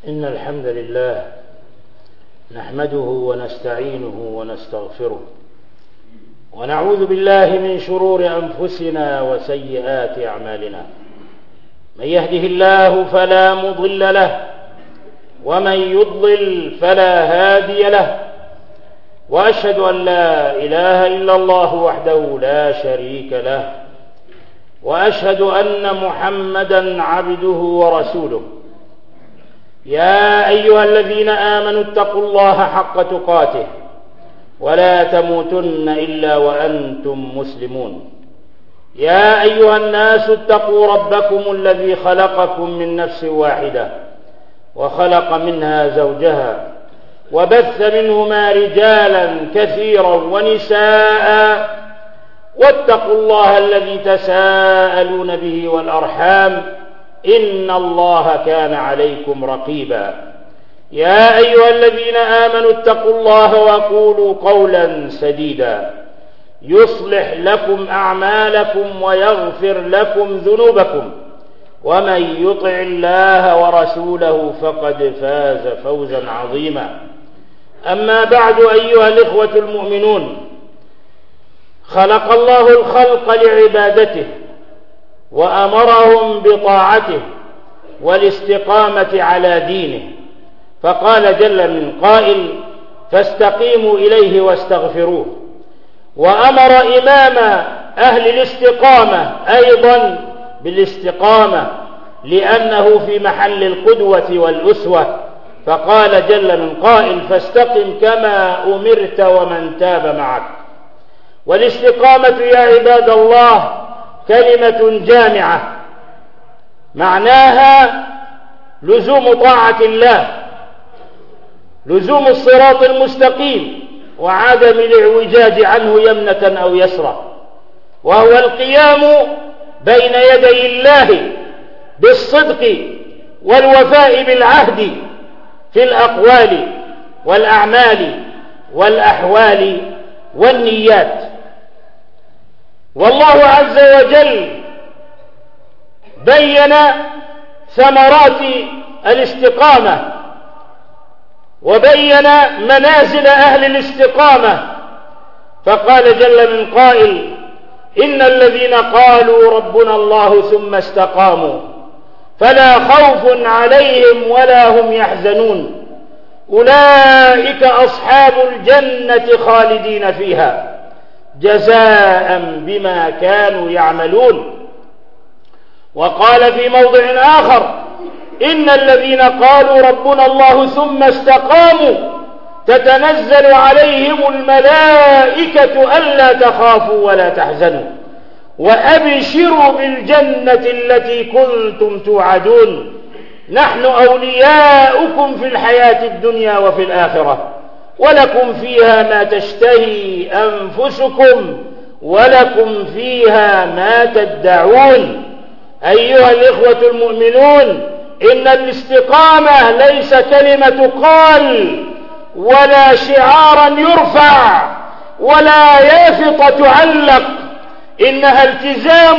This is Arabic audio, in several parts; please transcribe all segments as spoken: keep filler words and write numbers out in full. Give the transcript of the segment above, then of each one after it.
إن الحمد لله نحمده ونستعينه ونستغفره ونعوذ بالله من شرور أنفسنا وسيئات أعمالنا. من يهده الله فلا مضل له ومن يضلل فلا هادي له، وأشهد أن لا إله إلا الله وحده لا شريك له، وأشهد أن محمدا عبده ورسوله. يا أيها الذين آمنوا اتقوا الله حق تقاته ولا تموتن إلا وأنتم مسلمون. يا أيها الناس اتقوا ربكم الذي خلقكم من نفس واحدة وخلق منها زوجها وبث منهما رجالا كثيرا ونساء، واتقوا الله الذي تساءلون به والأرحام إن الله كان عليكم رقيبا. يا أيها الذين آمنوا اتقوا الله وقولوا قولا سديدا يصلح لكم أعمالكم ويغفر لكم ذنوبكم، ومن يطع الله ورسوله فقد فاز فوزا عظيما. أما بعد، أيها الإخوة المؤمنون، خلق الله الخلق لعبادته وأمرهم بطاعته والاستقامة على دينه، فقال جل من قائل: فاستقيموا إليه واستغفروه. وأمر إمام أهل الاستقامة أيضا بالاستقامة لأنه في محل القدوة والأسوة، فقال جل من قائل: فاستقم كما أمرت ومن تاب معك. والاستقامة يا عباد الله كلمة جامعة معناها لزوم طاعة الله، لزوم الصراط المستقيم وعدم الاعوجاج عنه يمنة أو يسرى، وهو القيام بين يدي الله بالصدق والوفاء بالعهد في الأقوال والأعمال والأحوال والنيات. والله عز وجل بين ثمرات الاستقامة وبين منازل أهل الاستقامة، فقال جل من قائل: إن الذين قالوا ربنا الله ثم استقاموا فلا خوف عليهم ولا هم يحزنون أولئك أصحاب الجنة خالدين فيها جزاء بما كانوا يعملون. وقال في موضع آخر: إن الذين قالوا ربنا الله ثم استقاموا تتنزل عليهم الملائكة ألا تخافوا ولا تحزنوا وأبشروا بالجنة التي كنتم توعدون نحن أولياؤكم في الحياة الدنيا وفي الآخرة ولكم فيها ما تشتهي أنفسكم ولكم فيها ما تدعون. أيها الإخوة المؤمنون، إن الاستقامة ليس كلمة قال ولا شعارا يرفع ولا يافطة تعلق، إنها التزام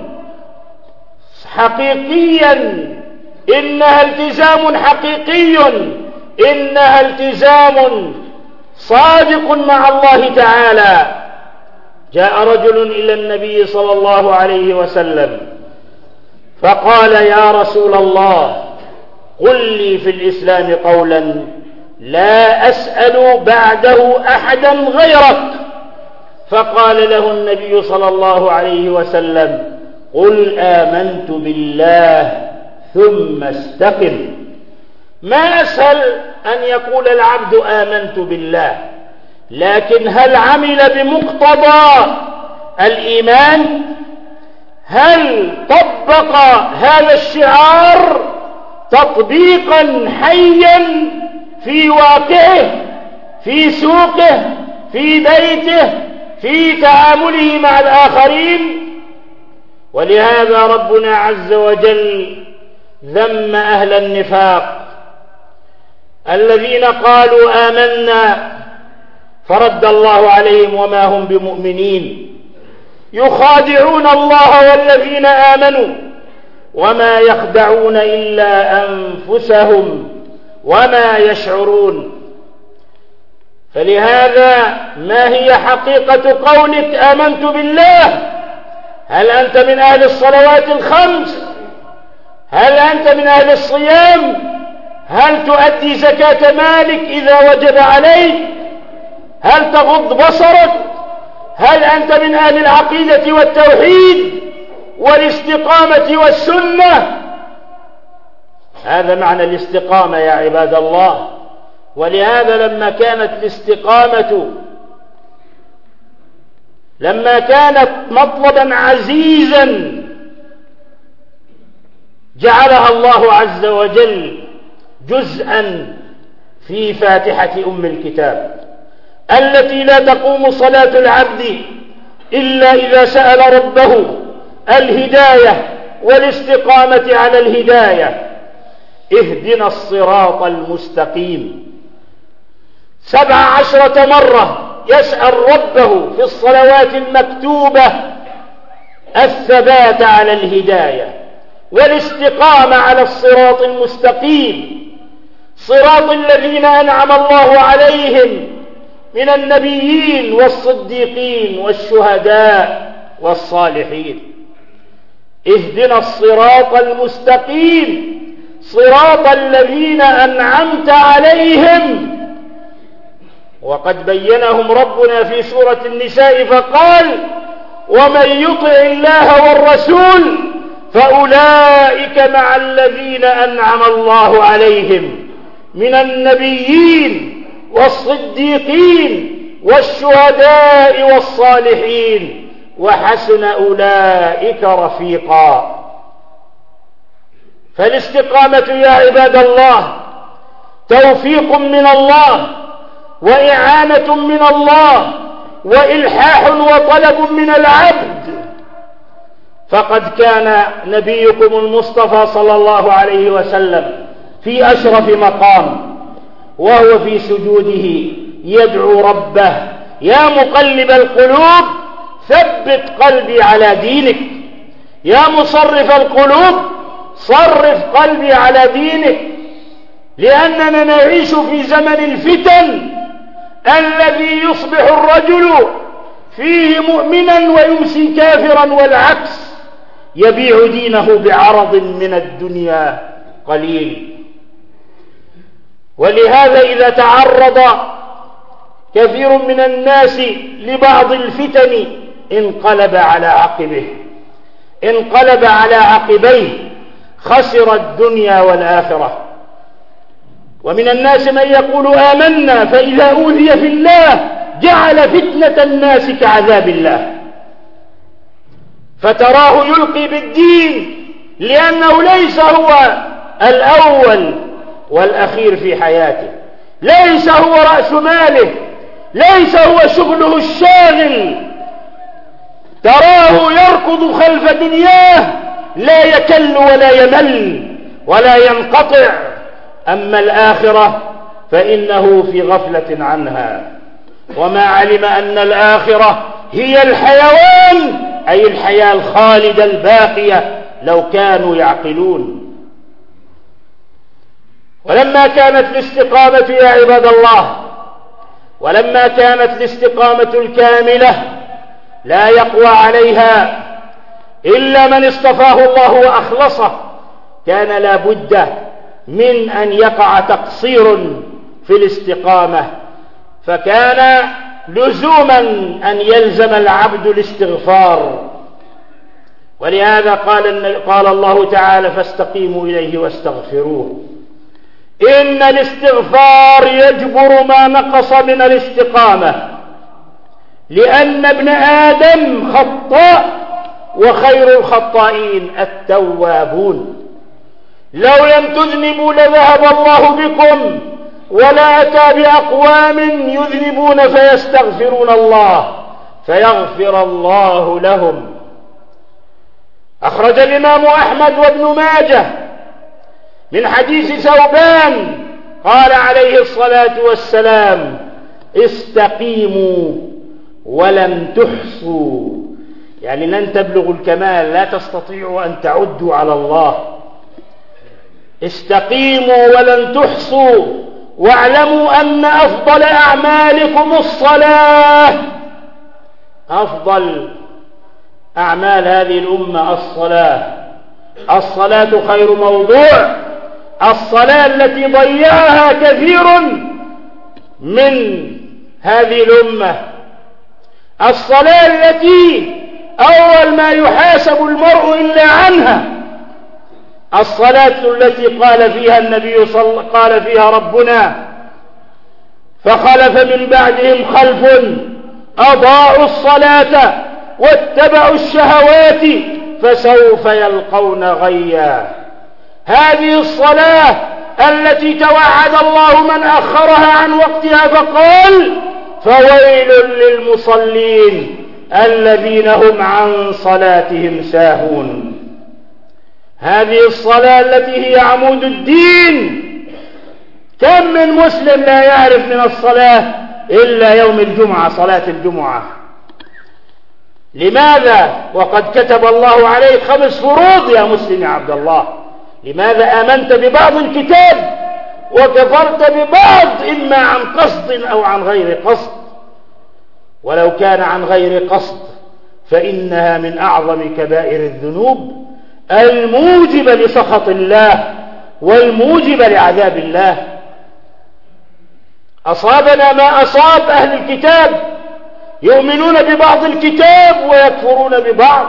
حقيقيا إنها التزام حقيقي إنها التزام صادق مع الله تعالى. جاء رجل إلى النبي صلى الله عليه وسلم فقال: يا رسول الله، قل لي في الإسلام قولا لا أسأل بعده أحدا غيرك. فقال له النبي صلى الله عليه وسلم: قل آمنت بالله ثم استقم. ما أسهل أن يقول العبد آمنت بالله، لكن هل عمل بمقتضى الإيمان؟ هل طبق هذا الشعار تطبيقا حيا في واقعه، في سوقه، في بيته، في تعامله مع الآخرين؟ ولهذا ربنا عز وجل ذم أهل النفاق الذين قالوا آمنا فرد الله عليهم وما هم بمؤمنين يخادعون الله والذين آمنوا وما يخدعون إلا أنفسهم وما يشعرون. فلهذا ما هي حقيقة قولك آمنت بالله؟ هل أنت من أهل الصلوات الخمس؟ هل أنت من أهل الصيام؟ هل تؤدي زكاة مالك إذا وجب عليك؟ هل تغض بصرك؟ هل أنت من أهل العقيدة والتوحيد والاستقامة والسنة؟ هذا معنى الاستقامة يا عباد الله. ولهذا لما كانت الاستقامة لما كانت مطلبا عزيزا جعلها الله عز وجل جزءا في فاتحة أم الكتاب، التي لا تقوم صلاة العبد إلا إذا سأل ربه الهداية والاستقامة على الهداية. اهدنا الصراط المستقيم سبع عشرة مرة يسأل ربه في الصلوات المكتوبة الثبات على الهداية والاستقامة على الصراط المستقيم، صراط الذين أنعم الله عليهم من النبيين والصديقين والشهداء والصالحين. اهدنا الصراط المستقيم صراط الذين أنعمت عليهم. وقد بينهم ربنا في سورة النساء فقال ومن يطع الله والرسول فأولئك مع الذين أنعم الله عليهم من النبيين والصديقين والشهداء والصالحين وحسن أولئك رفيقا. فالاستقامة يا عباد الله توفيق من الله وإعانة من الله وإلحاح وطلب من العبد. فقد كان نبيكم المصطفى صلى الله عليه وسلم في أشرف مقام وهو في سجوده يدعو ربه يا مقلب القلوب ثبت قلبي على دينك، يا مصرف القلوب صرف قلبي على دينك، لأننا نعيش في زمن الفتن الذي يصبح الرجل فيه مؤمنا ويمسي كافرا، والعكس، يبيع دينه بعرض من الدنيا قليل. ولهذا إذا تعرض كثير من الناس لبعض الفتن انقلب على عقبه انقلب على عقبيه، خسر الدنيا والآخرة. ومن الناس من يقول آمنا فإذا أوذي في الله جعل فتنة الناس كعذاب الله، فتراه يلقي بالدين لأنه ليس هو الأول والأخير في حياته، ليس هو رأس ماله، ليس هو شغله الشاغل، تراه يركض خلف دنياه لا يكل ولا يمل ولا ينقطع. أما الآخرة فإنه في غفلة عنها، وما علم أن الآخرة هي الحيوان، أي الحياة الخالدة الباقية لو كانوا يعقلون. ولما كانت الاستقامة يا عباد الله، ولما كانت الاستقامة الكاملة لا يقوى عليها إلا من اصطفاه الله وأخلصه، كان لا بد من أن يقع تقصير في الاستقامة، فكان لزوما أن يلزم العبد الاستغفار. ولهذا قال, قال الله تعالى فاستقيموا إليه واستغفروه. إن الاستغفار يجبر ما نقص من الاستقامة، لأن ابن آدم خطاء وخير الخطائين التوابون. لو لم تذنبوا لذهب الله بكم ولا أتى بأقوام يذنبون فيستغفرون الله فيغفر الله لهم. أخرج الإمام أحمد وابن ماجه من حديث ثوبان قال عليه الصلاة والسلام استقيموا ولن تحصوا، يعني لن تبلغوا الكمال، لا تستطيعوا أن تعدوا على الله. استقيموا ولن تحصوا واعلموا أن أفضل أعمالكم الصلاة. أفضل أعمال هذه الأمة الصلاة. الصلاة خير موضوع. الصلاة التي ضيعها كثير من هذه الأمة. الصلاة التي أول ما يحاسب المرء إلا عنها. الصلاة التي قال فيها النبي صلى قال فيها ربنا: فخلف من بعدهم خلف أضاعوا الصلاة واتبعوا الشهوات فسوف يلقون غيا. هذه الصلاة التي توعد الله من أخرها عن وقتها فقال: فويل للمصلين الذين هم عن صلاتهم ساهون. هذه الصلاة التي هي عمود الدين. كم من مسلم لا يعرف من الصلاة إلا يوم الجمعة، صلاة الجمعة. لماذا وقد كتب الله عليك خمس فروض يا مسلم يا عبد الله؟ لماذا آمنت ببعض الكتاب وكفرت ببعض، إما عن قصد أو عن غير قصد؟ ولو كان عن غير قصد فإنها من أعظم كبائر الذنوب الموجبة لسخط الله والموجبة لعذاب الله. أصابنا ما أصاب أهل الكتاب، يؤمنون ببعض الكتاب ويكفرون ببعض.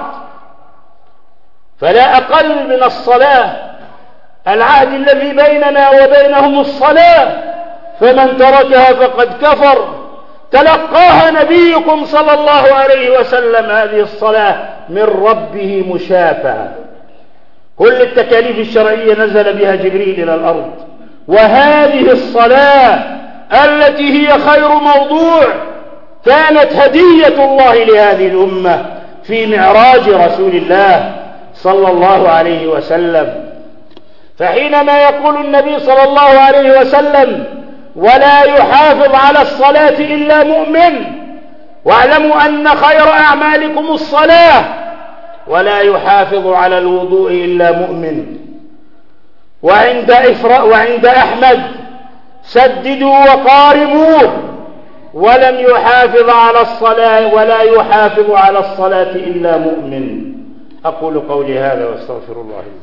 فلا أقل من الصلاة. العهد الذي بيننا وبينهم الصلاة، فمن تركها فقد كفر. تلقاها نبيكم صلى الله عليه وسلم هذه الصلاة من ربه مشافهة. كل التكاليف الشرعية نزل بها جبريل إلى الأرض، وهذه الصلاة التي هي خير موضوع كانت هدية الله لهذه الأمة في معراج رسول الله صلى الله عليه وسلم. فحينما يقول النبي صلى الله عليه وسلم: ولا يحافظ على الصلاة إلا مؤمن، واعلموا أن خير أعمالكم الصلاة، ولا يحافظ على الوضوء إلا مؤمن. وعند إفراء وعند أحمد: سددوا وقاربوا، ولم يحافظ على الصلاة ولا يحافظ على الصلاة إلا مؤمن. أقول قولي هذا واستغفر الله لي.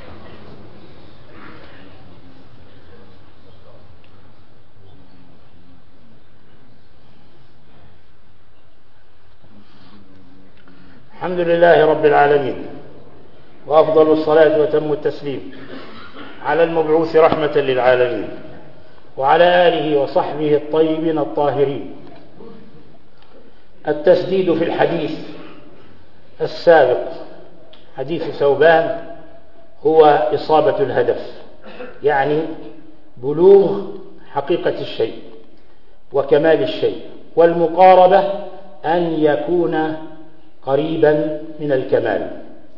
الحمد لله رب العالمين، وأفضل الصلاة وتم التسليم على المبعوث رحمة للعالمين وعلى آله وصحبه الطيبين الطاهرين. التسديد في الحديث السابق، حديث ثوبان، هو إصابة الهدف، يعني بلوغ حقيقة الشيء وكمال الشيء، والمقاربة أن يكون قريبا من الكمال.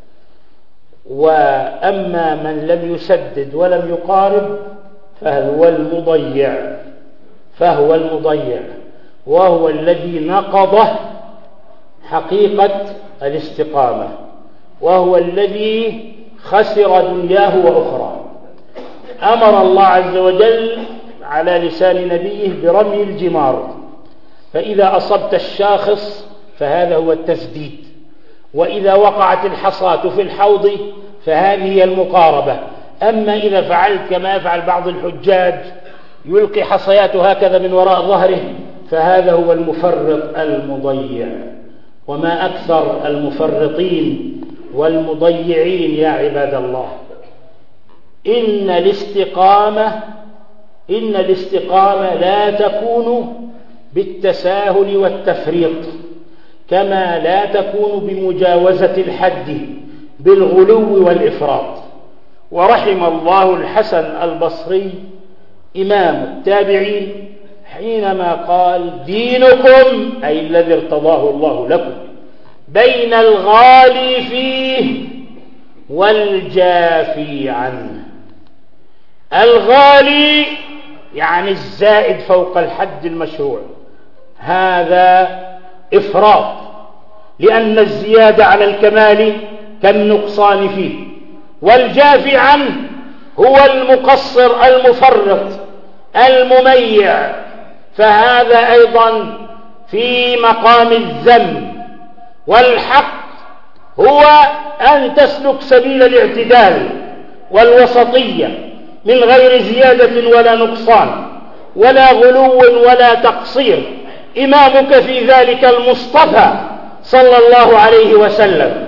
وأما من لم يسدد ولم يقارب فهو المضيع فهو المضيع وهو الذي نقض حقيقة الاستقامة، وهو الذي خسر دنياه وأخرى. أمر الله عز وجل على لسان نبيه برمي الجمار، فإذا أصبت الشاخص فهذا هو التسديد، وإذا وقعت الحصاة في الحوض فهذه هي المقاربة. أما إذا فعلت كما يفعل بعض الحجاج، يلقي حصياته هكذا من وراء ظهره، فهذا هو المفرط المضيع. وما أكثر المفرطين والمضيعين يا عباد الله. إن الاستقامة إن الاستقامة لا تكون بالتساهل والتفريط، كما لا تكون بمجاوزة الحد بالغلو والإفراط. ورحم الله الحسن البصري إمام التابعين حينما قال: دينكم، أي الذي ارتضاه الله لكم، بين الغالي فيه والجافي عنه. الغالي يعني الزائد فوق الحد المشروع، هذا إفراط، لأن الزيادة على الكمال كالنقصان فيه. والجافي عنه هو المقصر المفرط المميع، فهذا أيضا في مقام الذم. والحق هو أن تسلك سبيل الاعتدال والوسطية من غير زيادة ولا نقصان ولا غلو ولا تقصير. إمامك في ذلك المصطفى صلى الله عليه وسلم،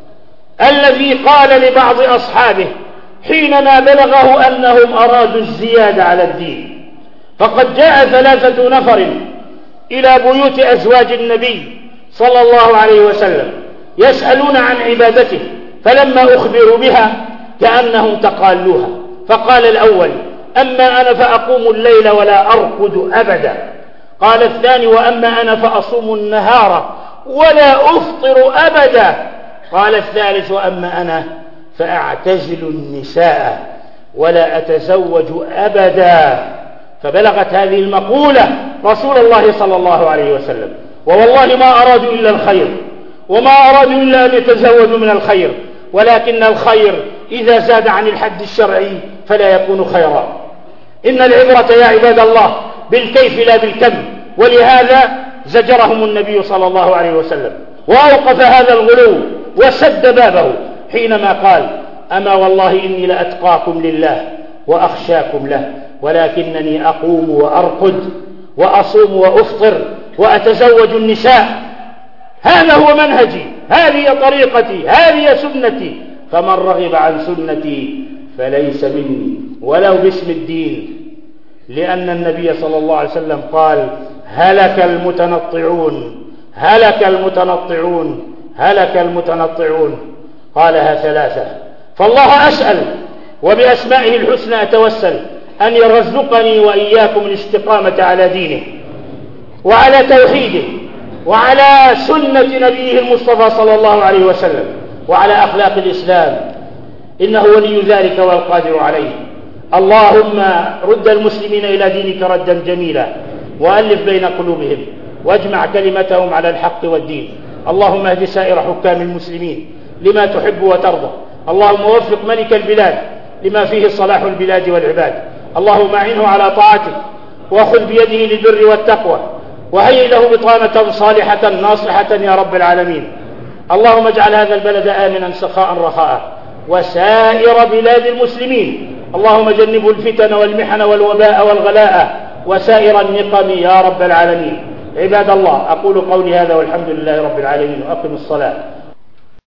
الذي قال لبعض أصحابه حينما بلغه أنهم أرادوا الزيادة على الدين: فقد جاء ثلاثة نفر إلى بيوت أزواج النبي صلى الله عليه وسلم يسألون عن عبادته، فلما أخبروا بها كأنهم تقالوها، فقال الأول: أما أنا فأقوم الليل ولا أرقد أبدا. قال الثاني: وأما أنا فأصوم النهار ولا أفطر أبدا. قال الثالث: وأما أنا فأعتزل النساء ولا أتزوج أبدا. فبلغت هذه المقولة رسول الله صلى الله عليه وسلم، ووالله ما أرادوا إلا الخير، وما أرادوا إلا أن يتزودوا من الخير، ولكن الخير إذا زاد عن الحد الشرعي فلا يكون خيرا. إن العبرة يا عباد الله بالكيف لا بالكم، ولهذا زجرهم النبي صلى الله عليه وسلم وأوقف هذا الغلو وسد بابه حينما قال: أما والله إني لأتقاكم لله وأخشاكم له، ولكنني أقوم وأرقد وأصوم وأفطر وأتزوج النساء. هذا هو منهجي، هذه طريقتي، هذه سنتي، فمن رغب عن سنتي فليس مني ولو باسم الدين. لأن النبي صلى الله عليه وسلم قال: هلك المتنطعون، هلك المتنطعون، هلك المتنطعون. قالها ثلاثة. فالله أسأل وبأسمائه الحسنى أتوسل أن يرزقني وإياكم الاستقامة على دينه وعلى توحيده وعلى سنة نبيه المصطفى صلى الله عليه وسلم وعلى أخلاق الإسلام، إنه ولي ذلك والقادر عليه. اللهم رد المسلمين إلى دينك ردا جميلا، وألف بين قلوبهم، واجمع كلمتهم على الحق والدين. اللهم اهد سائر حكام المسلمين لما تحب وترضى. اللهم وفق ملك البلاد لما فيه صلاح البلاد والعباد. اللهم أعنه على طاعتك، وخذ بيده للبر والتقوى، وهيئ له بطانة صالحة ناصحة يا رب العالمين. اللهم اجعل هذا البلد آمنا سخاء رخاء، وسائر بلاد المسلمين. اللهم جنبه الفتن والمحن والوباء والغلاء وسائر النقم يا رب العالمين. عباد الله، أقول قولي هذا والحمد لله رب العالمين، وأقم الصلاة.